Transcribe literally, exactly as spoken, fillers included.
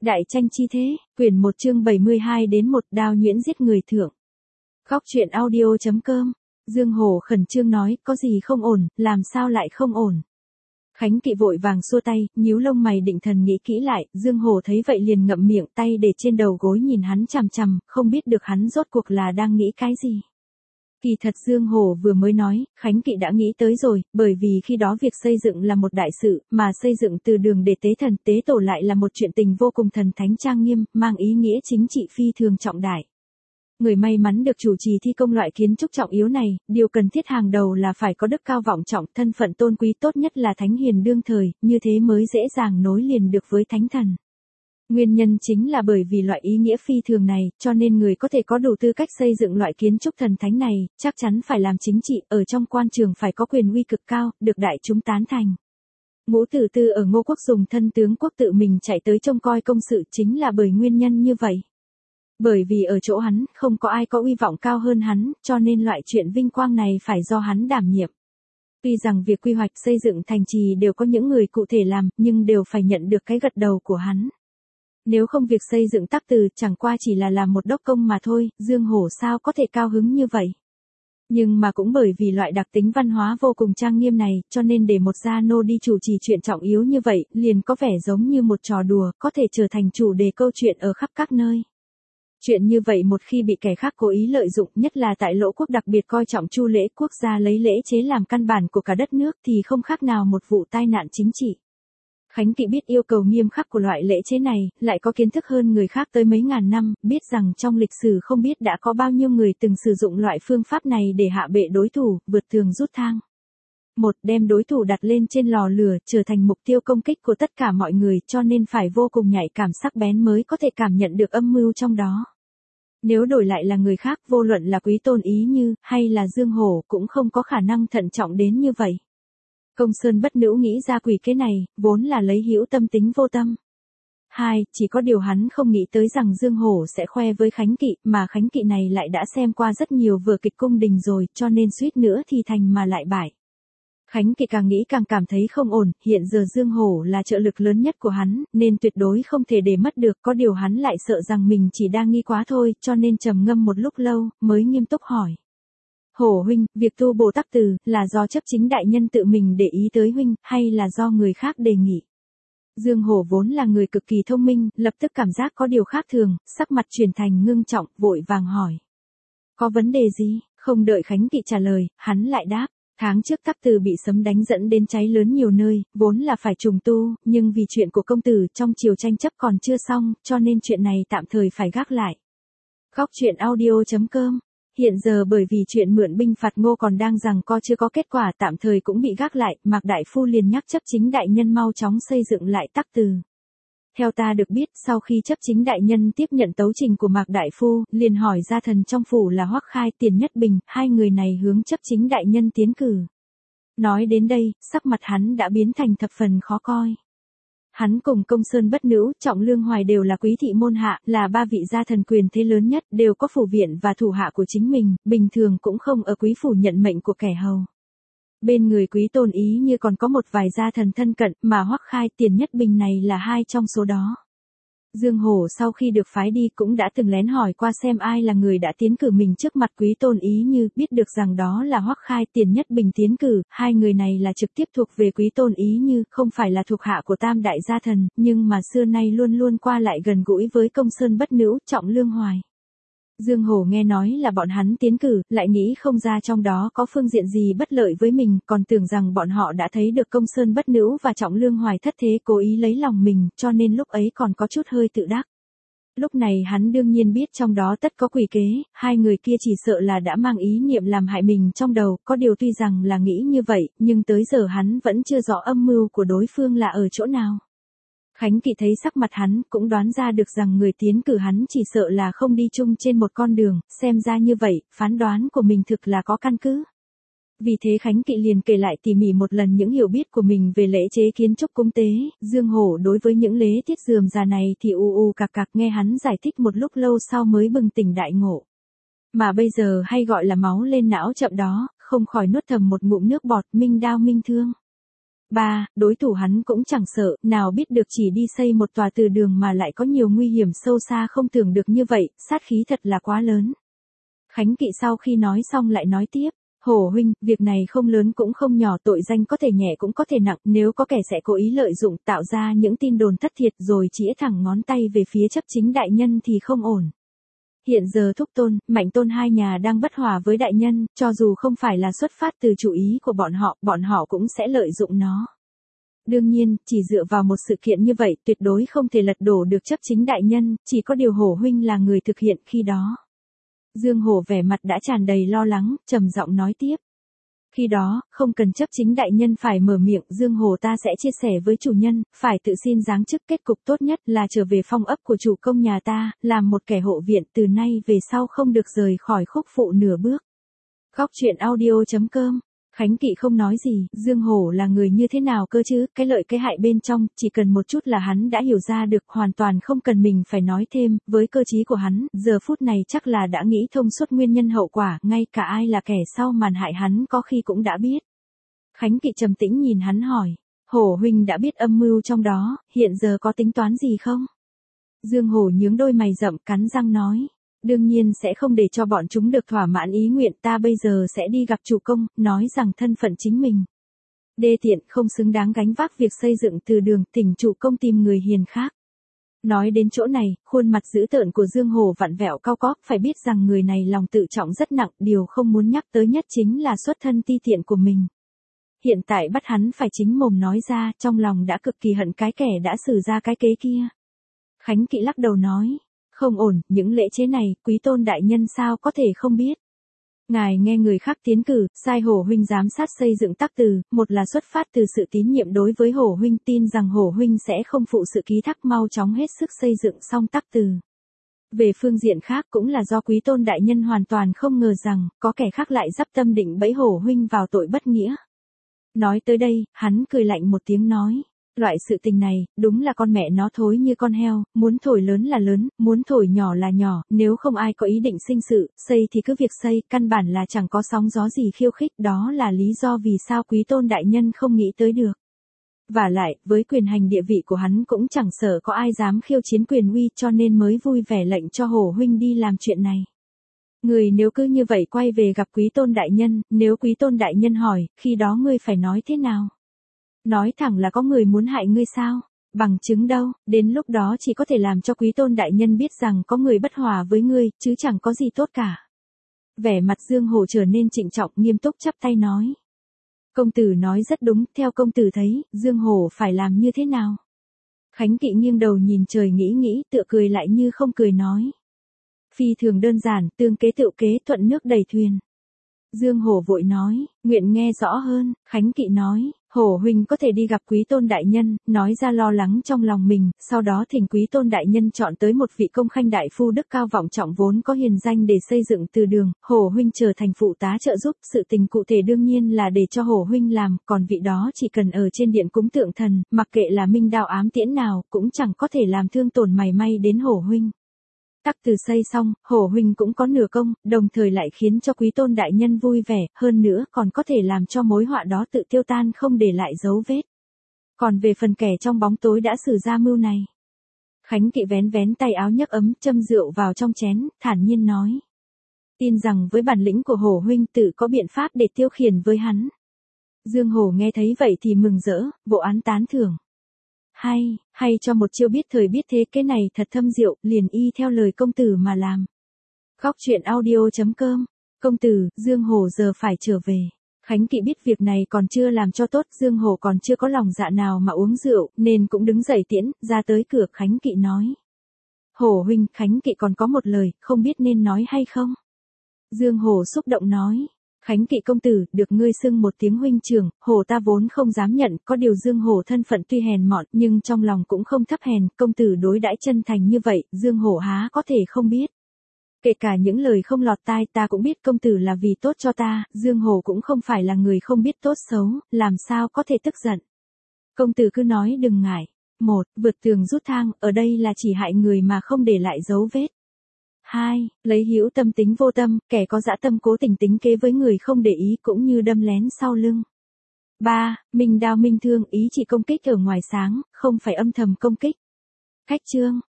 Đại tranh chi thế, quyển một chương bảy mươi hai đến một đao nhuyễn giết người thượng. Góc truyện audio chấm com. Dương Hổ khẩn trương nói, có gì không ổn, làm sao lại không ổn. Khánh Kỵ vội vàng xua tay, nhíu lông mày định thần nghĩ kỹ lại, Dương Hổ thấy vậy liền ngậm miệng, tay để trên đầu gối nhìn hắn chằm chằm, không biết được hắn rốt cuộc là đang nghĩ cái gì. Kỳ thật Dương Hổ vừa mới nói, Khánh Kỵ đã nghĩ tới rồi, bởi vì khi đó việc xây dựng là một đại sự, mà xây dựng từ đường để tế thần, tế tổ lại là một chuyện tình vô cùng thần thánh trang nghiêm, mang ý nghĩa chính trị phi thường trọng đại. Người may mắn được chủ trì thi công loại kiến trúc trọng yếu này, điều cần thiết hàng đầu là phải có đức cao vọng trọng, thân phận tôn quý, tốt nhất là thánh hiền đương thời, như thế mới dễ dàng nối liền được với thánh thần. Nguyên nhân chính là bởi vì loại ý nghĩa phi thường này, cho nên người có thể có đủ tư cách xây dựng loại kiến trúc thần thánh này, chắc chắn phải làm chính trị, ở trong quan trường phải có quyền uy cực cao, được đại chúng tán thành. Ngũ Tử Tư ở Ngô Quốc dùng thân tướng quốc tự mình chạy tới trông coi công sự chính là bởi nguyên nhân như vậy. Bởi vì ở chỗ hắn, không có ai có uy vọng cao hơn hắn, cho nên loại chuyện vinh quang này phải do hắn đảm nhiệm. Tuy rằng việc quy hoạch xây dựng thành trì đều có những người cụ thể làm, nhưng đều phải nhận được cái gật đầu của hắn. Nếu không việc xây dựng Tắc Từ chẳng qua chỉ là làm một đốc công mà thôi, Dương Hổ sao có thể cao hứng như vậy. Nhưng mà cũng bởi vì loại đặc tính văn hóa vô cùng trang nghiêm này, cho nên để một gia nô đi chủ trì chuyện trọng yếu như vậy, liền có vẻ giống như một trò đùa, có thể trở thành chủ đề câu chuyện ở khắp các nơi. Chuyện như vậy một khi bị kẻ khác cố ý lợi dụng, nhất là tại Lỗ Quốc đặc biệt coi trọng chu lễ, quốc gia lấy lễ chế làm căn bản của cả đất nước thì không khác nào một vụ tai nạn chính trị. Khánh Kỵ biết yêu cầu nghiêm khắc của loại lễ chế này, lại có kiến thức hơn người khác tới mấy ngàn năm, biết rằng trong lịch sử không biết đã có bao nhiêu người từng sử dụng loại phương pháp này để hạ bệ đối thủ, vượt tường rút thang. Một, đem đối thủ đặt lên trên lò lửa, trở thành mục tiêu công kích của tất cả mọi người, cho nên phải vô cùng nhạy cảm sắc bén mới có thể cảm nhận được âm mưu trong đó. Nếu đổi lại là người khác, vô luận là Quý Tôn Ý Như, hay là Dương Hổ, cũng không có khả năng thận trọng đến như vậy. Công Sơn Bất Nữ nghĩ ra quỷ kế này, vốn là lấy hữu tâm tính vô tâm. Hai, chỉ có điều hắn không nghĩ tới rằng Dương Hổ sẽ khoe với Khánh Kỵ, mà Khánh Kỵ này lại đã xem qua rất nhiều vở kịch cung đình rồi, cho nên suýt nữa thì thành mà lại bại. Khánh Kỵ càng nghĩ càng cảm thấy không ổn, hiện giờ Dương Hổ là trợ lực lớn nhất của hắn, nên tuyệt đối không thể để mất được, có điều hắn lại sợ rằng mình chỉ đang nghi quá thôi, cho nên trầm ngâm một lúc lâu, mới nghiêm túc hỏi. Hổ huynh, việc tu bổ Tắc Từ, là do chấp chính đại nhân tự mình để ý tới huynh, hay là do người khác đề nghị? Dương Hổ vốn là người cực kỳ thông minh, lập tức cảm giác có điều khác thường, sắc mặt chuyển thành ngưng trọng, vội vàng hỏi. Có vấn đề gì? Không đợi Khánh Kỵ trả lời, hắn lại đáp. Tháng trước Tắc Từ bị sấm đánh dẫn đến cháy lớn nhiều nơi, vốn là phải trùng tu, nhưng vì chuyện của công tử trong triều tranh chấp còn chưa xong, cho nên chuyện này tạm thời phải gác lại. Góc truyện audio chấm com. Hiện giờ bởi vì chuyện mượn binh phạt Ngô còn đang giằng co chưa có kết quả, tạm thời cũng bị gác lại, Mạc Đại Phu liền nhắc chấp chính đại nhân mau chóng xây dựng lại Tắc Từ. Theo ta được biết, sau khi chấp chính đại nhân tiếp nhận tấu trình của Mạc Đại Phu, liền hỏi gia thần trong phủ là Hoắc Khai, Tiền Nhất Bình, hai người này hướng chấp chính đại nhân tiến cử. Nói đến đây, sắc mặt hắn đã biến thành thập phần khó coi. Hắn cùng Công Sơn Bất Nữ, Trọng Lương Hoài đều là quý thị môn hạ, là ba vị gia thần quyền thế lớn nhất, đều có phủ viện và thủ hạ của chính mình, bình thường cũng không ở quý phủ nhận mệnh của kẻ hầu. Bên người Quý Tôn Ý Như còn có một vài gia thần thân cận, mà Hoắc Khai, Tiền Nhất Bình này là hai trong số đó. Dương Hổ sau khi được phái đi cũng đã từng lén hỏi qua xem ai là người đã tiến cử mình trước mặt Quý Tôn Ý Như, biết được rằng đó là Hoắc Khai, Tiền Nhất Bình tiến cử, hai người này là trực tiếp thuộc về Quý Tôn Ý Như, không phải là thuộc hạ của tam đại gia thần, nhưng mà xưa nay luôn luôn qua lại gần gũi với Công Sơn Bất Nữ, Trọng Lương Hoài. Dương Hổ nghe nói là bọn hắn tiến cử, lại nghĩ không ra trong đó có phương diện gì bất lợi với mình, còn tưởng rằng bọn họ đã thấy được Công Sơn Bất Nữ và Trọng Lương Hoài thất thế cố ý lấy lòng mình, cho nên lúc ấy còn có chút hơi tự đắc. Lúc này hắn đương nhiên biết trong đó tất có quỷ kế, hai người kia chỉ sợ là đã mang ý niệm làm hại mình trong đầu, có điều tuy rằng là nghĩ như vậy, nhưng tới giờ hắn vẫn chưa rõ âm mưu của đối phương là ở chỗ nào. Khánh Kỵ thấy sắc mặt hắn, cũng đoán ra được rằng người tiến cử hắn chỉ sợ là không đi chung trên một con đường, xem ra như vậy, phán đoán của mình thực là có căn cứ. Vì thế Khánh Kỵ liền kể lại tỉ mỉ một lần những hiểu biết của mình về lễ chế kiến trúc cúng tế, Dương Hổ đối với những lễ tiết rườm rà này thì u u cạc cạc, nghe hắn giải thích một lúc lâu sau mới bừng tỉnh đại ngộ. Mà bây giờ hay gọi là máu lên não chậm đó, không khỏi nuốt thầm một ngụm nước bọt, minh đao minh thương. ba. Đối thủ hắn cũng chẳng sợ, nào biết được chỉ đi xây một tòa từ đường mà lại có nhiều nguy hiểm sâu xa không tưởng được như vậy, sát khí thật là quá lớn. Khánh Kỵ sau khi nói xong lại nói tiếp. Hổ huynh, việc này không lớn cũng không nhỏ, tội danh có thể nhẹ cũng có thể nặng, nếu có kẻ sẽ cố ý lợi dụng tạo ra những tin đồn thất thiệt rồi chĩa thẳng ngón tay về phía chấp chính đại nhân thì không ổn. Hiện giờ Thúc Tôn, Mạnh Tôn hai nhà đang bất hòa với đại nhân, cho dù không phải là xuất phát từ chủ ý của bọn họ, bọn họ cũng sẽ lợi dụng nó. Đương nhiên, chỉ dựa vào một sự kiện như vậy, tuyệt đối không thể lật đổ được chấp chính đại nhân, chỉ có điều Hổ huynh là người thực hiện khi đó. Dương Hổ vẻ mặt đã tràn đầy lo lắng, trầm giọng nói tiếp. Khi đó, không cần chấp chính đại nhân phải mở miệng, Dương Hổ ta sẽ chia sẻ với chủ nhân, phải tự xin giáng chức, kết cục tốt nhất là trở về phong ấp của chủ công nhà ta, làm một kẻ hộ viện, từ nay về sau không được rời khỏi Khúc Phụ nửa bước. Góc truyện audio chấm com. Khánh Kỵ không nói gì, Dương Hổ là người như thế nào cơ chứ, cái lợi cái hại bên trong, chỉ cần một chút là hắn đã hiểu ra được, hoàn toàn không cần mình phải nói thêm, với cơ trí của hắn, giờ phút này chắc là đã nghĩ thông suốt nguyên nhân hậu quả, ngay cả ai là kẻ sau màn hại hắn có khi cũng đã biết. Khánh Kỵ trầm tĩnh nhìn hắn hỏi, Hổ huynh đã biết âm mưu trong đó, hiện giờ có tính toán gì không? Dương Hổ nhướng đôi mày rậm, cắn răng nói. Đương nhiên sẽ không để cho bọn chúng được thỏa mãn ý nguyện, ta bây giờ sẽ đi gặp chủ công, nói rằng thân phận chính mình đê tiện, không xứng đáng gánh vác việc xây dựng từ đường, thỉnh chủ công tìm người hiền khác. Nói đến chỗ này, khuôn mặt dữ tợn của Dương Hổ vặn vẹo cau có, phải biết rằng người này lòng tự trọng rất nặng, điều không muốn nhắc tới nhất chính là xuất thân ti tiện của mình. Hiện tại bắt hắn phải chính mồm nói ra, trong lòng đã cực kỳ hận cái kẻ đã xử ra cái kế kia. Khánh Kỵ lắc đầu nói. Không ổn, những lễ chế này, Quý Tôn đại nhân sao có thể không biết. Ngài nghe người khác tiến cử, sai Hổ huynh giám sát xây dựng tắc từ, một là xuất phát từ sự tín nhiệm đối với Hổ huynh, tin rằng Hổ huynh sẽ không phụ sự ký thác, mau chóng hết sức xây dựng xong tắc từ. Về phương diện khác cũng là do Quý Tôn đại nhân hoàn toàn không ngờ rằng, có kẻ khác lại dắp tâm định bẫy Hổ huynh vào tội bất nghĩa. Nói tới đây, hắn cười lạnh một tiếng nói. Loại sự tình này, đúng là con mẹ nó thối như con heo, muốn thổi lớn là lớn, muốn thổi nhỏ là nhỏ, nếu không ai có ý định sinh sự, xây thì cứ việc xây, căn bản là chẳng có sóng gió gì khiêu khích, đó là lý do vì sao Quý Tôn đại nhân không nghĩ tới được. Và lại, với quyền hành địa vị của hắn cũng chẳng sợ có ai dám khiêu chiến quyền uy, cho nên mới vui vẻ lệnh cho Hổ huynh đi làm chuyện này. Người nếu cứ như vậy quay về gặp Quý Tôn đại nhân, nếu Quý Tôn đại nhân hỏi, khi đó ngươi phải nói thế nào? Nói thẳng là có người muốn hại ngươi sao? Bằng chứng đâu, đến lúc đó chỉ có thể làm cho Quý Tôn đại nhân biết rằng có người bất hòa với ngươi, chứ chẳng có gì tốt cả. Vẻ mặt Dương Hổ trở nên trịnh trọng, nghiêm túc chắp tay nói. Công tử nói rất đúng, theo công tử thấy, Dương Hổ phải làm như thế nào? Khánh Kỵ nghiêng đầu nhìn trời nghĩ nghĩ, tựa cười lại như không cười nói. Phi thường đơn giản, tương kế tựu kế, thuận nước đẩy thuyền. Dương Hổ vội nói, nguyện nghe rõ hơn. Khánh Kỵ nói, Hổ huynh có thể đi gặp Quý Tôn đại nhân, nói ra lo lắng trong lòng mình, sau đó thỉnh Quý Tôn đại nhân chọn tới một vị công khanh đại phu đức cao vọng trọng vốn có hiền danh để xây dựng từ đường, Hổ huynh trở thành phụ tá trợ giúp, sự tình cụ thể đương nhiên là để cho Hổ huynh làm, còn vị đó chỉ cần ở trên điện cúng tượng thần, mặc kệ là minh đao ám tiễn nào, cũng chẳng có thể làm thương tổn mảy may đến Hổ huynh. Tắc từ xây xong, Hổ huynh cũng có nửa công, đồng thời lại khiến cho Quý Tôn đại nhân vui vẻ, hơn nữa còn có thể làm cho mối họa đó tự tiêu tan không để lại dấu vết. Còn về phần kẻ trong bóng tối đã xử ra mưu này. Khánh Kỵ vén vén tay áo nhấc ấm châm rượu vào trong chén, thản nhiên nói. Tin rằng với bản lĩnh của Hổ huynh tự có biện pháp để tiêu khiển với hắn. Dương Hổ nghe thấy vậy thì mừng rỡ, vỗ án tán thưởng. Hay, hay cho một chiêu biết thời biết thế, cái này thật thâm diệu, liền y theo lời công tử mà làm. Góc truyện audio chấm com. Công tử, Dương Hổ giờ phải trở về. Khánh Kỵ biết việc này còn chưa làm cho tốt, Dương Hổ còn chưa có lòng dạ nào mà uống rượu, nên cũng đứng dậy tiễn, ra tới cửa. Khánh Kỵ nói. Hổ huynh, Khánh Kỵ còn có một lời, không biết nên nói hay không? Dương Hổ xúc động nói. Khánh Kỵ công tử, được ngươi xưng một tiếng huynh trưởng, Hổ ta vốn không dám nhận, có điều Dương Hổ thân phận tuy hèn mọn, nhưng trong lòng cũng không thấp hèn, công tử đối đãi chân thành như vậy, Dương Hổ há có thể không biết. Kể cả những lời không lọt tai ta cũng biết công tử là vì tốt cho ta, Dương Hổ cũng không phải là người không biết tốt xấu, làm sao có thể tức giận. Công tử cứ nói đừng ngại. Một, vượt tường rút thang, ở đây là chỉ hại người mà không để lại dấu vết. Hai, lấy hữu tâm tính vô tâm, kẻ có dã tâm cố tình tính kế với người không để ý cũng như đâm lén sau lưng. ba. Minh đao minh thương, ý chỉ công kích ở ngoài sáng, không phải âm thầm công kích. Khách chương.